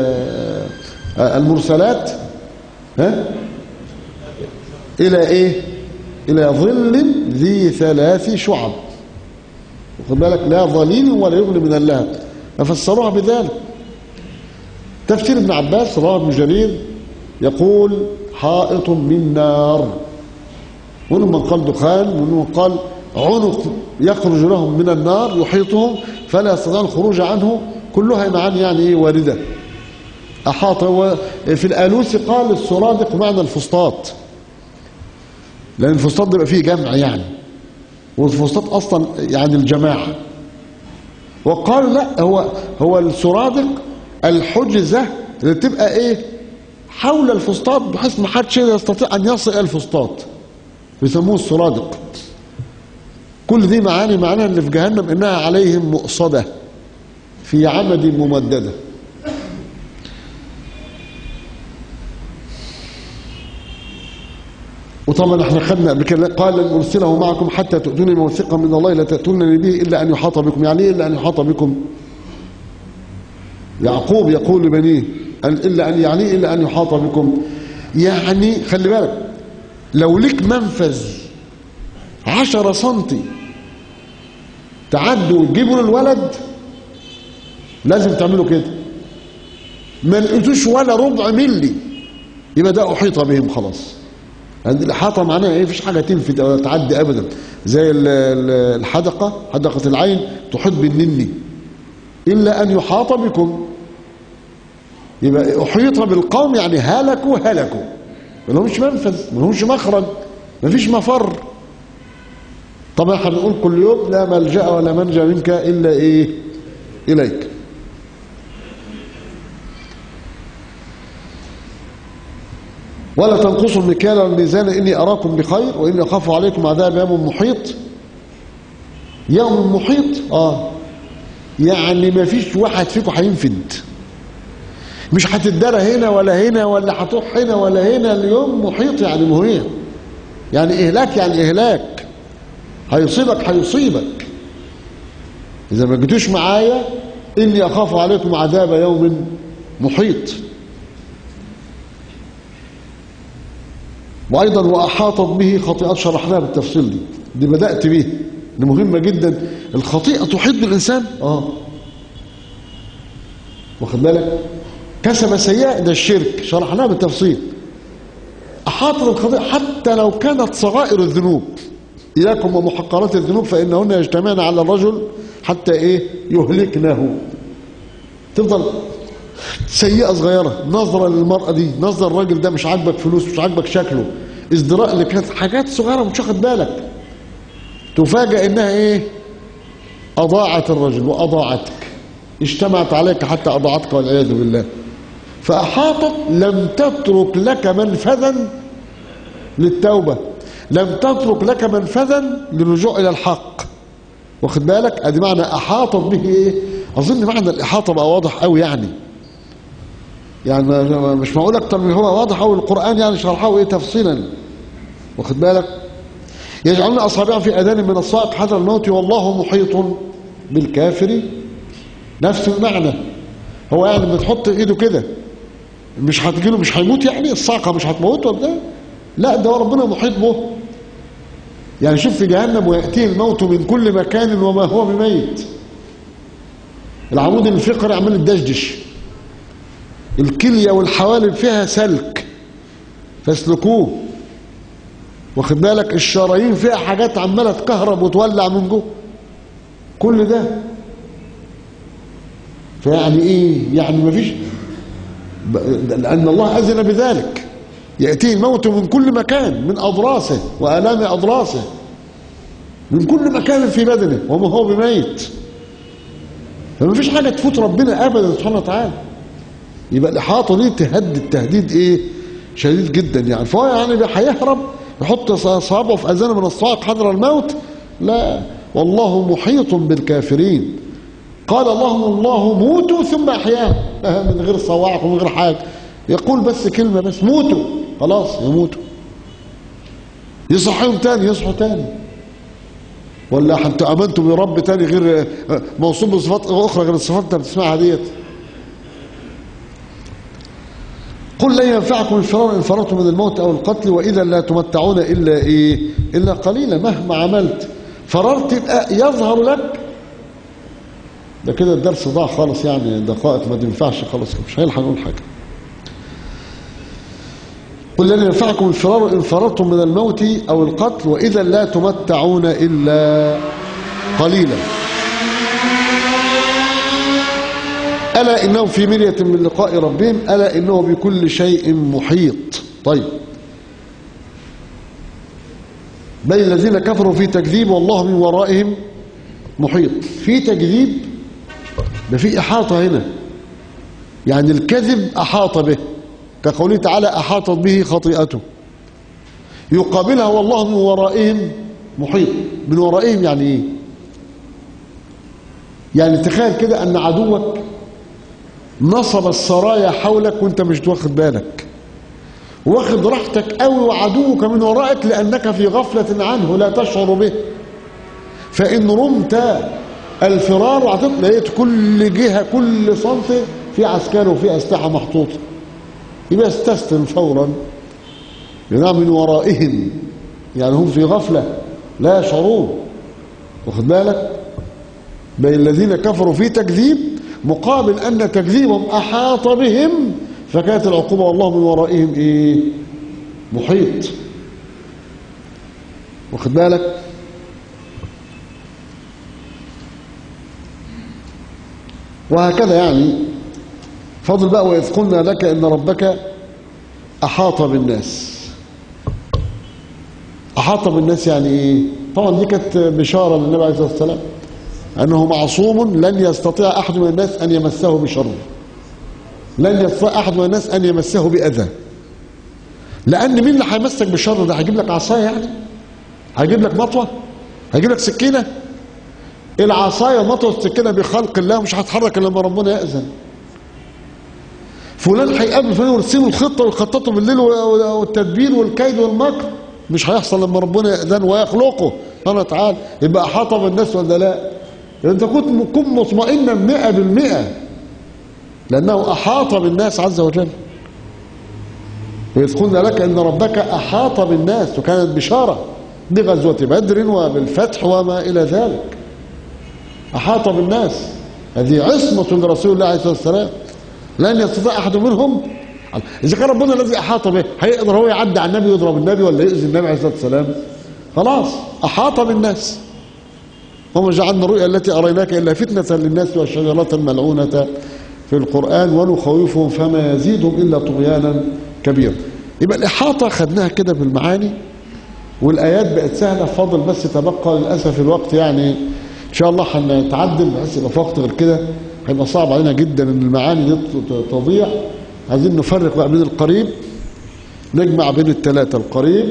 المرسلات ها إلى إيه؟ إلى ظل ذي ثلاث شعب. خد بالك لا ظليل ولا يغني من اللهب. ففسروها بذلك. تفسير ابن عباس رواه ابن جرير يقول حائط من نار، ومنهم من قال دخان، ومنهم من قال عنق يخرج لهم من النار يحيطهم فلا يستطيعون الخروج عنه. كلها معاني يعني ايه واردة. أحاط. في الآلوسي قال السرادق معنى الفسطاط، لأن الفسطاط بيبقى فيه جمع يعني، والفسطاط أصلا يعني الجماعة. وقال لا، هو هو السرادق الحجزة اللي تبقى ايه حول الفسطاط بحيث ما حدش يستطيع أن يصل إلى الفسطاط، بيسموه السرادق. كل دي معاني معناها اللي في جهنم إنها عليهم مؤصدة في عمد ممددة. وطبعا احنا خدنا قبل كده قال لن ارسله معكم حتى تؤتوني موثقا من الله لا تاتونني به الا ان يحاط بكم. يعني ايه الا ان يحاط بكم؟ يعقوب يقول لبنيه الا ان يعني الا ان يحاط بكم، يعني خلي بالك لو لك منفذ عشرة سنتي تعدوا وتجيبوا للولد لازم تعملوا كده، ما لقيتوش ولا ربع ملي يبقى ده احيط بهم خلاص. عند الإحاطة معناها إيه؟ مفيش حاجة تلفت أو تعدي أبدا، زي الحدقة حدقة العين تحيط بالنني إلا أن يحاط بكم. يبقى أحيط بالقوم يعني هلكوا هلكوا، ما لهمش منفذ، ما لهمش مخرج، ما فيش مفر. طبعا احنا بنقول كل يوم لا ملجأ ولا منجا منك إلا إيه؟ إليك. ولا تنقصوا المكيال والميزان إني أراكم بخير وإني أخاف عليكم عذاب يوم محيط. يوم محيط آه يعني ما فيش واحد فيكم هينفد، مش هتدرى هنا ولا هنا ولا هتروح هنا ولا هنا. اليوم محيط يعني مهيع، يعني إهلاك، يعني إهلاك هيصيبك هيصيبك إذا ما جيتوش معايا. إني أخاف عليكم عذاب يوم محيط. وأيضا وأحاطت به خطيئات، شرحناها بالتفصيل، دي دي بدأت به، دي مهمة جدا. الخطيئة تحيط بالإنسان آه واخد بالك. كسب سيئة ده الشرك، شرحناها بالتفصيل. أحاطت الخطيئة حتى لو كانت صغائر الذنوب. إياكم ومحقرات الذنوب فإنهن يجتمعن على الرجل حتى إيه يهلكنه. تفضل سيئة صغيرة، نظرة للمرأة دي، نظرة الراجل ده مش عاجبك فلوس، مش عاجبك شكله، ازدراء اللي كانت حاجات صغيرة مش واخد بالك، تفاجأ انها ايه اضاعت الرجل واضاعتك، اجتمعت عليك حتى اضاعتك والعياذ بالله. فاحاطت لم تترك لك منفذا للتوبة، لم تترك لك منفذا للرجوع الى الحق، واخد بالك. ادي معنى احاطت به ايه. اظن معنى الاحاطة بقى واضح قوي يعني، يعني مش معقول اكتر من هو واضح قوي القرآن يعني شرحه ايه تفصيلا، واخد بالك. يجعلون اصابعهم في اذان من الصائق حذر الموت والله محيط بالكافر. نفس المعنى. هو يعني بتحط ايده كده مش هتجيله، مش هيموت يعني، الصاقه مش هتموته ولا لا، ده ربنا محيط به. يعني شوف في جهنم وياتيه الموت من كل مكان وما هو بميت. العمود الفقري عمال يدشدش، الكليه والحوالب فيها سلك فاسلكوه، واخد بالك. الشرايين فيها حاجات عماله تكهرب وتولع من جوه، كل ده. فيعني ايه يعني مفيش، لان الله اذن بذلك. ياتيه الموت من كل مكان، من اضراسه والام اضراسه، من كل مكان في بدنه وما هو بميت. فمفيش حاجه تفوت ربنا ابدا سبحانه وتعالى. يبقى الاحاطه دي تهدد تهديد ايه شديد جدا يعني. فهو يعني هيهرب يحط صابعه في اذان من الصاعق حذر الموت؟ لا، والله محيط بالكافرين. قال اللهم الله موتوا ثم احياهم، من غير صواعق ومن غير حاجه، يقول بس كلمه بس موتوا، خلاص يموتوا. يصحيهم تاني يصحوا تاني. ولا انتوا امنتوا برب تاني غير موصوف بصفات اخرى غير الصفات انت بتسمعها ديت؟ قل لن ينفعكم الفرار ان فررتم من الموت او القتل واذا لا تمتعون الا ايه الا قليلا. مهما عملت فررت يبقى يظهر لك ده كده الدرس ضاع خالص يعني، دقائق ما تنفعش خالص، مش هيلحق نقول حاجه. قل لن ينفعكم الفرار إن فررتم من الموت أو القتل وإذا لا تمتعون إلا قليلا. ألا إنهم في مرية من لقاء ربهم ألا إنه بكل شيء محيط. طيب، بل الذين كفروا في تكذيب والله من ورائهم محيط. في تكذيب ده في إحاطة هنا، يعني الكذب أحاط به، كقوله تعالى أحاطت به خطيئته. يقابلها والله من ورائهم محيط. من ورائهم يعني إيه؟ يعني تخيل كده أن عدوك نصب السرايا حولك وانت مش واخد بالك، واخد راحتك قوي، وعدوك من ورائك لأنك في غفلة عنه لا تشعر به. فإن رمت الفرار وعطيت لقيت كل جهة كل سنتي في عسكر وفي أسلحة محطوطة، يبقى استسلم فورا. ينام من ورائهم يعني هم في غفلة لا يشعرون، واخد بالك؟ بين الذين كفروا في تكذيب مقابل أن تكذيبهم أحاط بهم، فكانت العقوبة والله من ورائهم إيه؟ محيط، واخد بالك؟ وهكذا يعني. فضل بقى وإذ قلنا لك إن ربك أحاط بالناس. أحاط بالناس يعني إيه؟ طبعا دي كانت بشارة للنبي عليه الصلاة والسلام أنه معصوم، لن يستطيع أحد من الناس أن يمسه بشر، لن يستطيع أحد من الناس أن يمسه بأذى. لأن مين اللي هيمسك بالشر ده؟ هيجيب لك عصاية يعني؟ هيجيب لك مطوة؟ هيجيب لك سكينة؟ العصاية والمطوة والسكينة بخلق الله، مش هتحرك إلا لما ربنا يأذن. فلان هيقابل فلان ويرسموا الخطة ويخططوا بالليل والتدبير والكيد والمكر، مش هيحصل لما ربنا يأذن ويخلقه سبحانه وتعالى. يبقى أحاط بالناس ولا لا؟ أنت كنت كن مطمئنا مئة بالمئة لأنه أحاط بالناس عز وجل. وإذ قلنا لك إن ربك أحاط بالناس، وكانت بشارة بغزوة بدر وبالفتح وما إلى ذلك. أحاط بالناس، هذه عصمة لرسول الله عليه الصلاة والسلام، لن يستطيع أحد منهم. إذا كان ربنا الذي أحاط به، هيقدر هو يعدي على النبي ويضرب النبي ولا يؤذي النبي عليه الصلاة والسلام؟ خلاص أحاط بالناس. وما جعلنا الرؤيا التي أريناك إلا فتنة للناس والشجرة الملعونة في القرآن ونخوفهم فما يزيدهم إلا طغيانا كبيرا. يبقى الإحاطة خدناها كده بالمعاني، والآيات بقت سهلة. فاضل بس تبقى للأسف الوقت، يعني إن شاء الله هنتعدل بحيث يبقى في وقت غير كده هيبقى صعب علينا جدا إن المعاني دي تضيع. عايزين نفرق بقى بين القريب، نجمع بين الثلاثة، القريب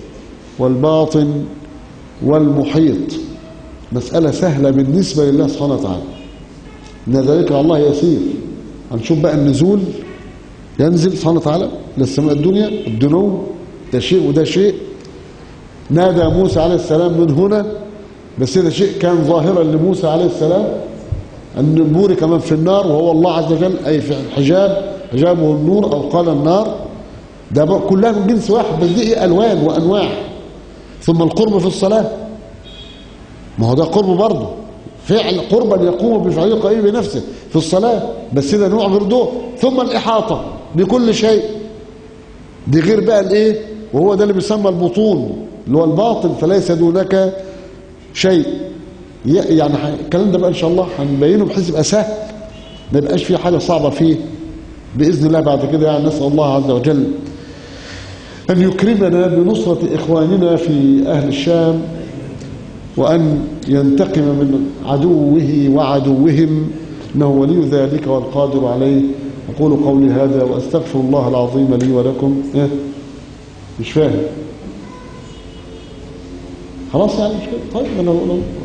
والباطن والمحيط. مسألة سهلة بالنسبة لله سبحانه وتعالى، إن ذلك على الله يسير. هنشوف بقى النزول، ينزل سبحانه وتعالى للسماء الدنيا، الدنو ده شيء وده شيء. نادى موسى عليه السلام من هنا، بس ده شيء كان ظاهرا لموسى عليه السلام، أن النور كمان في النار وهو الله عز وجل، أي في الحجاب، حجابه النور أو قال النار. ده كلها من جنس واحد، بس دي ألوان وأنواع. ثم القرب في الصلاة، ما هو ده قرب برضه، فعل قربا يقوم بفعله قريب بنفسه في الصلاة، بس ده نوع برضه. ثم الإحاطة بكل شيء، دي غير بقى الإيه، وهو ده اللي بيسمى البطون اللي هو الباطن، فليس دونك شيء. يعني الكلام ده بقى إن شاء الله هنبينه بحيث يبقى سهل، ما يبقاش فيه حاجة صعبة فيه بإذن الله بعد كده. يعني نسأل الله عز وجل أن يكرمنا بنصرة إخواننا في أهل الشام، وأن ينتقم من عدوه وعدوهم، إنه ولي ذلك والقادر عليه. أقول قولي هذا وأستغفر الله العظيم لي ولكم. إيه؟ مش فاهم خلاص يعني مش فاهم. طيب أنا بقول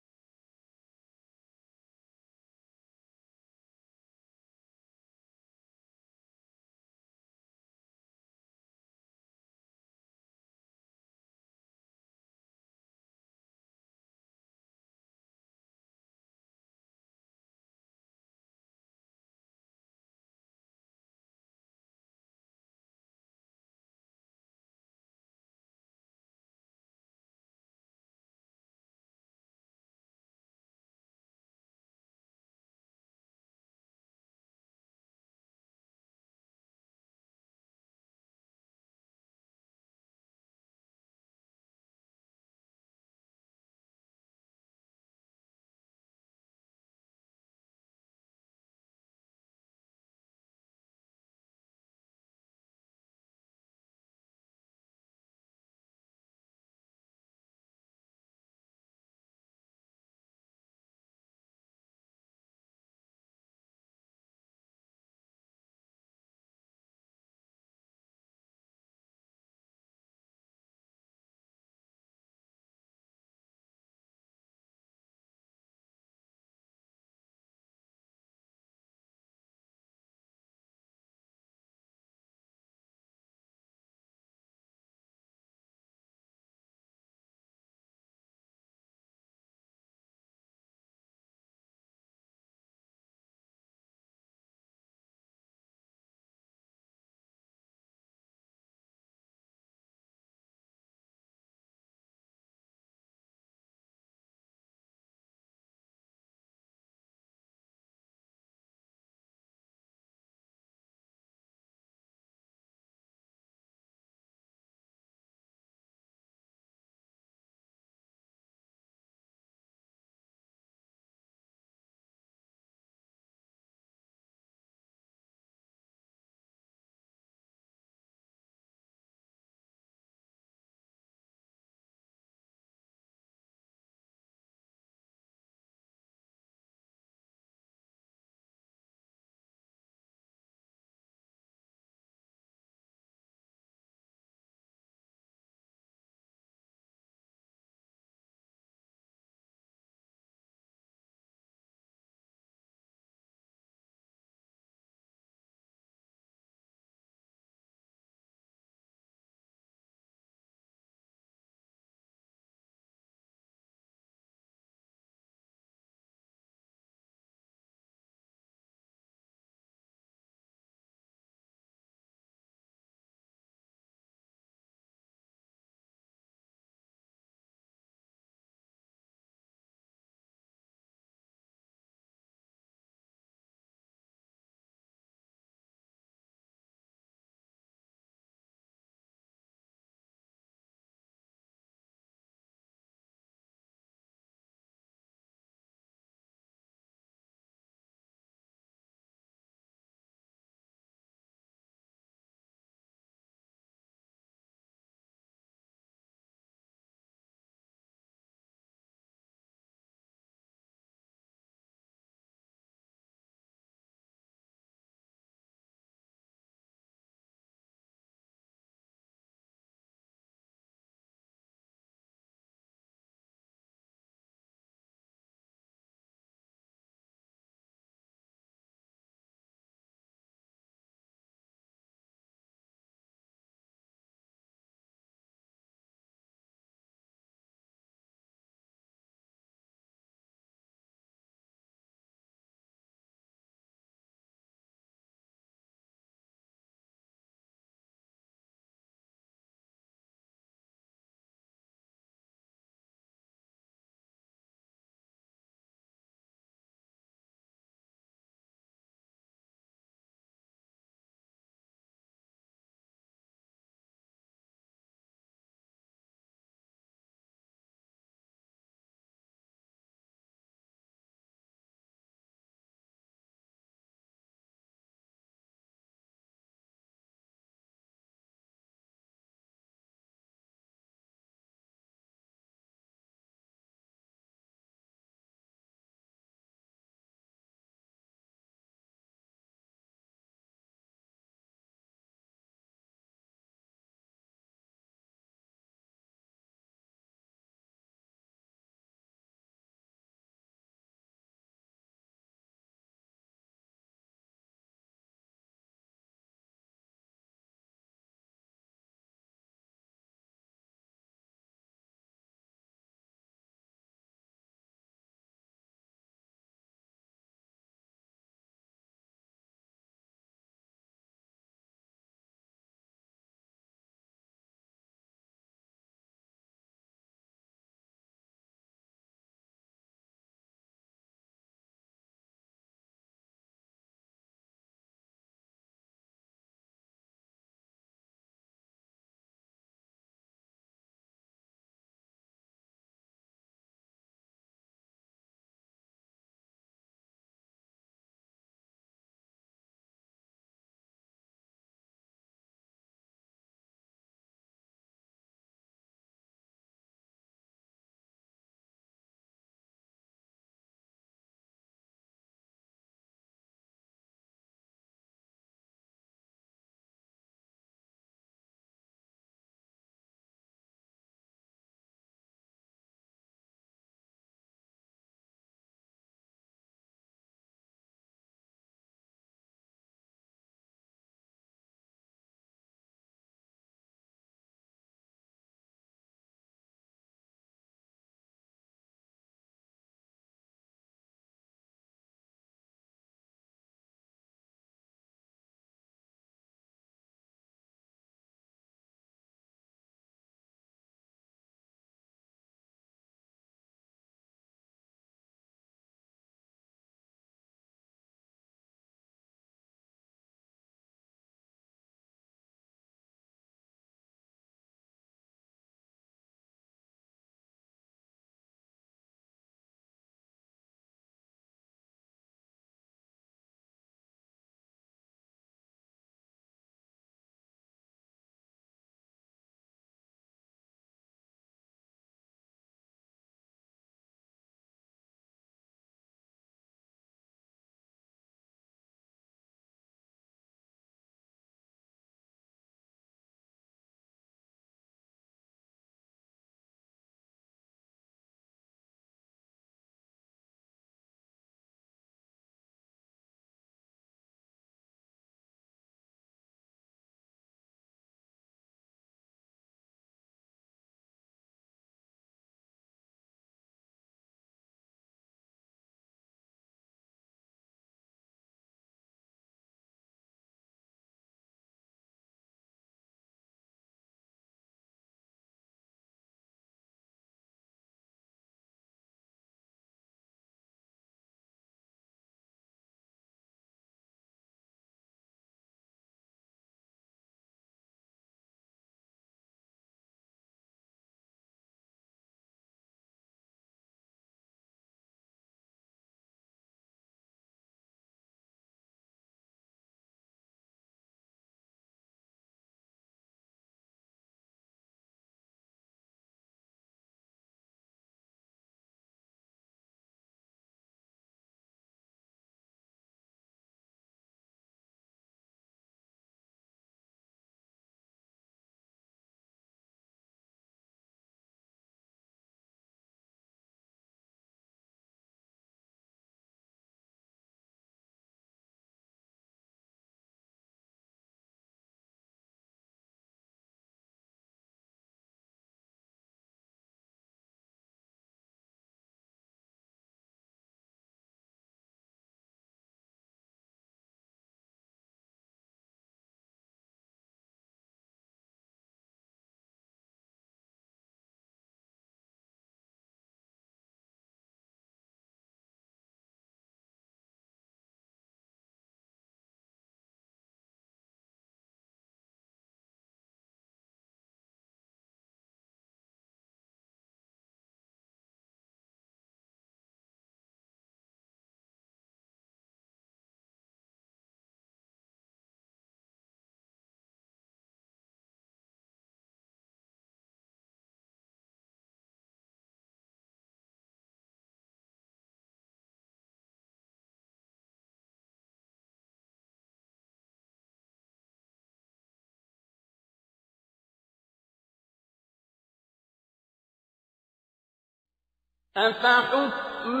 أفحكم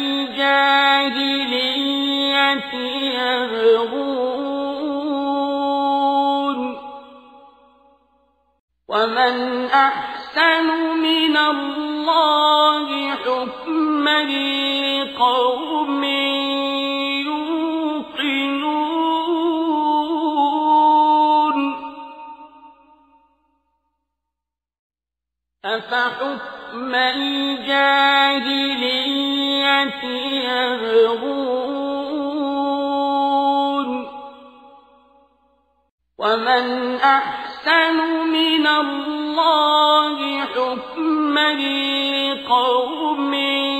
الجاهلية يبغون ومن أحسن من الله حكما لقوم يوقنون أفحكم الجاهلية يبغون ومن أحسن من الله حكما لقوم